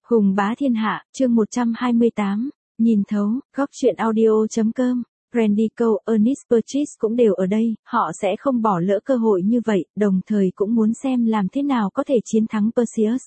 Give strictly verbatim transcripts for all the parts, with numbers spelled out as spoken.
Hùng bá thiên hạ, chương một trăm hai mươi tám, nhìn thấu, góc truyện audio.com, Randy Cole, Ernest Purchase cũng đều ở đây, họ sẽ không bỏ lỡ cơ hội như vậy, đồng thời cũng muốn xem làm thế nào có thể chiến thắng Perseus.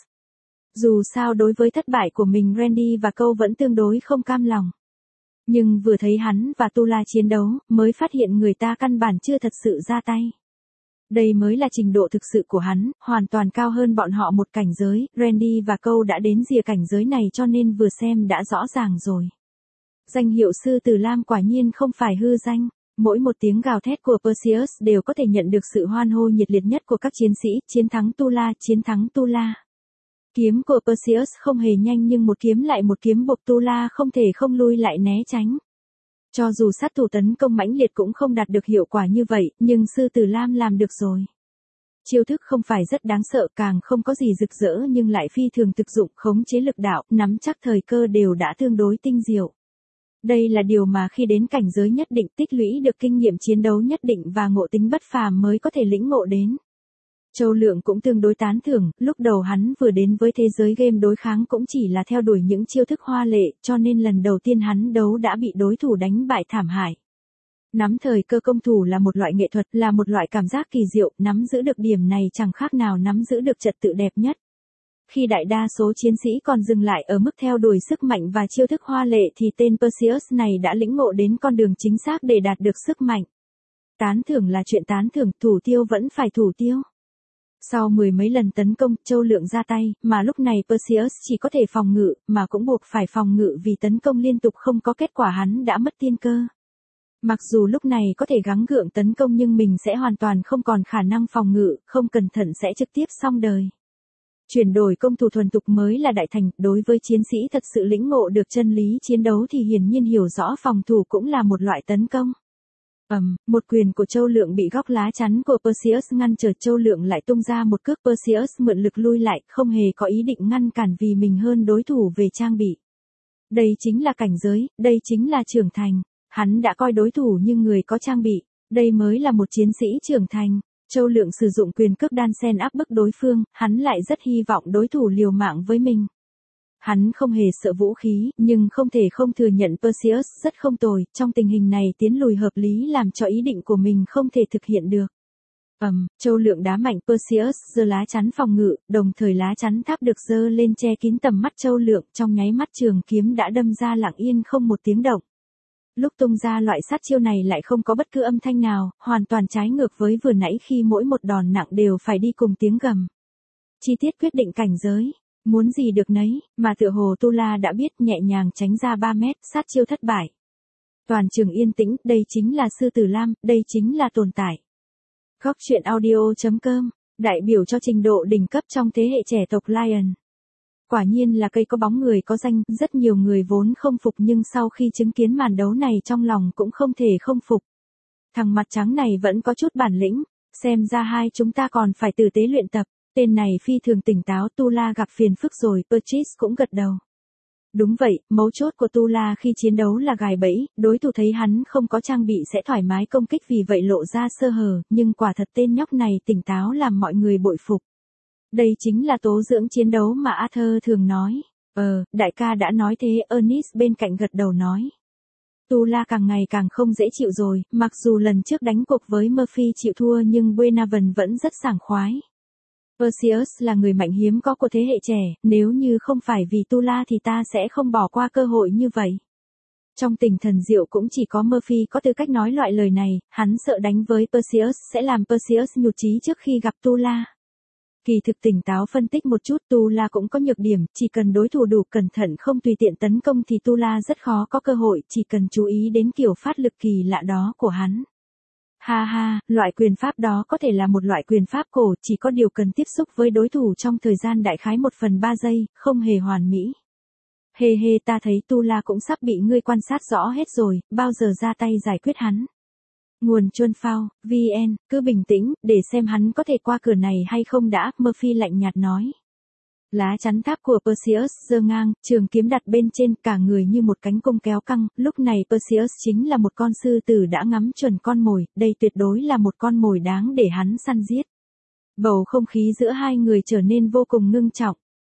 Dù sao đối với thất bại của mình Randy và Cole vẫn tương đối không cam lòng. Nhưng vừa thấy hắn và Tula chiến đấu, mới phát hiện người ta căn bản chưa thật sự ra tay. Đây mới là trình độ thực sự của hắn, hoàn toàn cao hơn bọn họ một cảnh giới, Randy và Cole đã đến rìa cảnh giới này cho nên vừa xem đã rõ ràng rồi. Danh hiệu sư tử Lam quả nhiên không phải hư danh, mỗi một tiếng gào thét của Perseus đều có thể nhận được sự hoan hô nhiệt liệt nhất của các chiến sĩ, chiến thắng Tula, chiến thắng Tula. Kiếm của Perseus không hề nhanh nhưng một kiếm lại một kiếm buộc Tula không thể không lui lại né tránh. Cho dù sát thủ tấn công mãnh liệt cũng không đạt được hiệu quả như vậy, nhưng sư tử Lam làm được rồi. Chiêu thức không phải rất đáng sợ, càng không có gì rực rỡ nhưng lại phi thường thực dụng, khống chế lực đạo, nắm chắc thời cơ đều đã tương đối tinh diệu. Đây là điều mà khi đến cảnh giới nhất định, tích lũy được kinh nghiệm chiến đấu nhất định và ngộ tính bất phàm mới có thể lĩnh ngộ đến. Châu Lượng cũng tương đối tán thưởng, lúc đầu hắn vừa đến với thế giới game đối kháng cũng chỉ là theo đuổi những chiêu thức hoa lệ, cho nên lần đầu tiên hắn đấu đã bị đối thủ đánh bại thảm hại. Nắm thời cơ công thủ là một loại nghệ thuật, là một loại cảm giác kỳ diệu, nắm giữ được điểm này chẳng khác nào nắm giữ được trật tự đẹp nhất. Khi đại đa số chiến sĩ còn dừng lại ở mức theo đuổi sức mạnh và chiêu thức hoa lệ thì tên Perseus này đã lĩnh ngộ đến con đường chính xác để đạt được sức mạnh. Tán thưởng là chuyện tán thưởng, thủ tiêu vẫn phải thủ tiêu. Sau mười mấy lần tấn công, Châu Lượng ra tay, mà lúc này Perseus chỉ có thể phòng ngự, mà cũng buộc phải phòng ngự vì tấn công liên tục không có kết quả hắn đã mất tiên cơ. Mặc dù lúc này có thể gắng gượng tấn công nhưng mình sẽ hoàn toàn không còn khả năng phòng ngự, không cẩn thận sẽ trực tiếp xong đời. Chuyển đổi công thủ thuần tục mới là đại thành, đối với chiến sĩ thật sự lĩnh ngộ được chân lý chiến đấu thì hiển nhiên hiểu rõ phòng thủ cũng là một loại tấn công. Ầm, um, một quyền của Châu Lượng bị góc lá chắn của Perseus ngăn trở, Châu Lượng lại tung ra một cước, Perseus mượn lực lui lại, không hề có ý định ngăn cản vì mình hơn đối thủ về trang bị. Đây chính là cảnh giới, đây chính là trưởng thành, hắn đã coi đối thủ như người có trang bị, đây mới là một chiến sĩ trưởng thành. Châu Lượng sử dụng quyền cước đan sen áp bức đối phương, hắn lại rất hy vọng đối thủ liều mạng với mình. Hắn không hề sợ vũ khí, nhưng không thể không thừa nhận Perseus rất không tồi, trong tình hình này tiến lùi hợp lý làm cho ý định của mình không thể thực hiện được. Ầm, um, Châu Lượng đá mạnh Perseus giơ lá chắn phòng ngự, đồng thời lá chắn tháp được giơ lên che kín tầm mắt Châu Lượng, trong nháy mắt trường kiếm đã đâm ra lặng yên không một tiếng động. Lúc tung ra loại sát chiêu này lại không có bất cứ âm thanh nào, hoàn toàn trái ngược với vừa nãy khi mỗi một đòn nặng đều phải đi cùng tiếng gầm. Chi tiết quyết định cảnh giới, muốn gì được nấy, mà tựa hồ Tula đã biết, nhẹ nhàng tránh ra ba mét, sát chiêu thất bại. Toàn trường yên tĩnh, đây chính là sư tử Lam, đây chính là tồn tại. Góc truyện audio.com, đại biểu cho trình độ đỉnh cấp trong thế hệ trẻ tộc Lion. Quả nhiên là cây có bóng người có danh, rất nhiều người vốn không phục nhưng sau khi chứng kiến màn đấu này trong lòng cũng không thể không phục. Thằng mặt trắng này vẫn có chút bản lĩnh, xem ra hai chúng ta còn phải tử tế luyện tập, tên này phi thường tỉnh táo. Tula gặp phiền phức rồi, Purchase cũng gật đầu. Đúng vậy, mấu chốt của Tula khi chiến đấu là gài bẫy, đối thủ thấy hắn không có trang bị sẽ thoải mái công kích vì vậy lộ ra sơ hở, nhưng quả thật tên nhóc này tỉnh táo làm mọi người bội phục. Đây chính là tố dưỡng chiến đấu mà Arthur thường nói. Ờ, đại ca đã nói thế, Ernest bên cạnh gật đầu nói. Tula càng ngày càng không dễ chịu rồi, mặc dù lần trước đánh cuộc với Murphy chịu thua nhưng Buenaven vẫn rất sảng khoái. Perseus là người mạnh hiếm có của thế hệ trẻ, nếu như không phải vì Tula thì ta sẽ không bỏ qua cơ hội như vậy. Trong tình thần diệu cũng chỉ có Murphy có tư cách nói loại lời này, hắn sợ đánh với Perseus sẽ làm Perseus nhụt chí trước khi gặp Tula. Kỳ thực tỉnh táo phân tích một chút, Tula cũng có nhược điểm, chỉ cần đối thủ đủ cẩn thận không tùy tiện tấn công thì Tula rất khó có cơ hội, chỉ cần chú ý đến kiểu phát lực kỳ lạ đó của hắn. Ha ha, loại quyền pháp đó có thể là một loại quyền pháp cổ, chỉ có điều cần tiếp xúc với đối thủ trong thời gian đại khái một phần ba giây, không hề hoàn mỹ. Hê hê, ta thấy Tula cũng sắp bị ngươi quan sát rõ hết rồi, bao giờ ra tay giải quyết hắn. Nguồn Chuân Phao, vê en, cứ bình tĩnh, để xem hắn có thể qua cửa này hay không đã, Murphy lạnh nhạt nói. Lá chắn tháp của Perseus giơ ngang, trường kiếm đặt bên trên, cả người như một cánh cung kéo căng, lúc này Perseus chính là một con sư tử đã ngắm chuẩn con mồi, đây tuyệt đối là một con mồi đáng để hắn săn giết. Bầu không khí giữa hai người trở nên vô cùng ngưng trọng.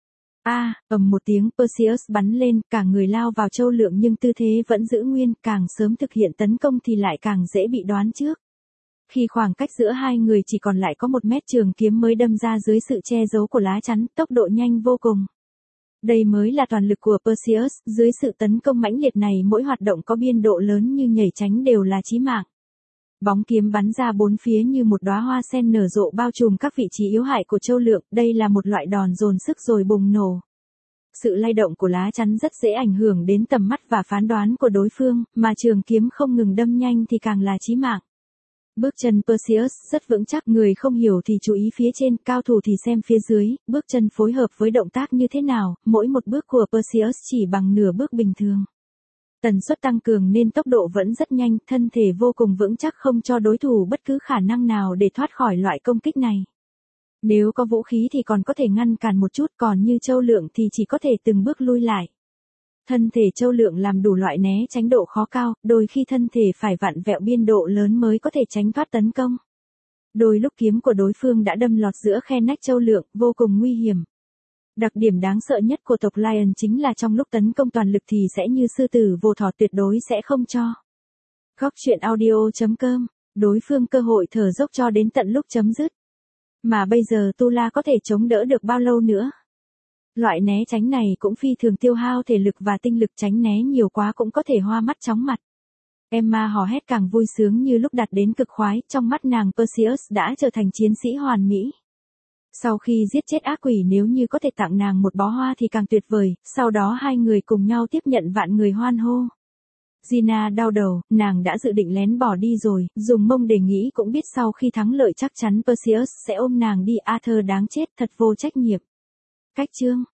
A, ầm một tiếng, Perseus bắn lên, cả người lao vào Châu Lượng nhưng tư thế vẫn giữ nguyên, càng sớm thực hiện tấn công thì lại càng dễ bị đoán trước. Khi khoảng cách giữa hai người chỉ còn lại có một mét, trường kiếm mới đâm ra dưới sự che giấu của lá chắn, tốc độ nhanh vô cùng. Đây mới là toàn lực của Perseus, dưới sự tấn công mãnh liệt này mỗi hoạt động có biên độ lớn như nhảy tránh đều là chí mạng. Bóng kiếm bắn ra bốn phía như một đóa hoa sen nở rộ bao trùm các vị trí yếu hại của Châu Lượng, đây là một loại đòn dồn sức rồi bùng nổ. Sự lay động của lá chắn rất dễ ảnh hưởng đến tầm mắt và phán đoán của đối phương, mà trường kiếm không ngừng đâm nhanh thì càng là chí mạng. Bước chân Perseus rất vững chắc, người không hiểu thì chú ý phía trên, cao thủ thì xem phía dưới, bước chân phối hợp với động tác như thế nào, mỗi một bước của Perseus chỉ bằng nửa bước bình thường. Tần suất tăng cường nên tốc độ vẫn rất nhanh, thân thể vô cùng vững chắc không cho đối thủ bất cứ khả năng nào để thoát khỏi loại công kích này. Nếu có vũ khí thì còn có thể ngăn cản một chút, còn như Châu Lượng thì chỉ có thể từng bước lui lại. Thân thể Châu Lượng làm đủ loại né tránh độ khó cao, đôi khi thân thể phải vặn vẹo biên độ lớn mới có thể tránh thoát tấn công. Đôi lúc kiếm của đối phương đã đâm lọt giữa khe nách Châu Lượng, vô cùng nguy hiểm. Đặc điểm đáng sợ nhất của tộc Lion chính là trong lúc tấn công toàn lực thì sẽ như sư tử vồ thỏ, tuyệt đối sẽ không cho. Góc truyện audio chấm com, đối phương cơ hội thở dốc cho đến tận lúc chấm dứt. Mà bây giờ Tu La có thể chống đỡ được bao lâu nữa? Loại né tránh này cũng phi thường tiêu hao thể lực và tinh lực, tránh né nhiều quá cũng có thể hoa mắt chóng mặt. Emma hò hét càng vui sướng như lúc đạt đến cực khoái, trong mắt nàng Perseus đã trở thành chiến sĩ hoàn mỹ. Sau khi giết chết ác quỷ, nếu như có thể tặng nàng một bó hoa thì càng tuyệt vời, sau đó hai người cùng nhau tiếp nhận vạn người hoan hô. Gina đau đầu, nàng đã dự định lén bỏ đi rồi, dùng mông để nghĩ cũng biết sau khi thắng lợi chắc chắn Perseus sẽ ôm nàng đi. Arthur đáng chết, thật vô trách nhiệm. Cách chương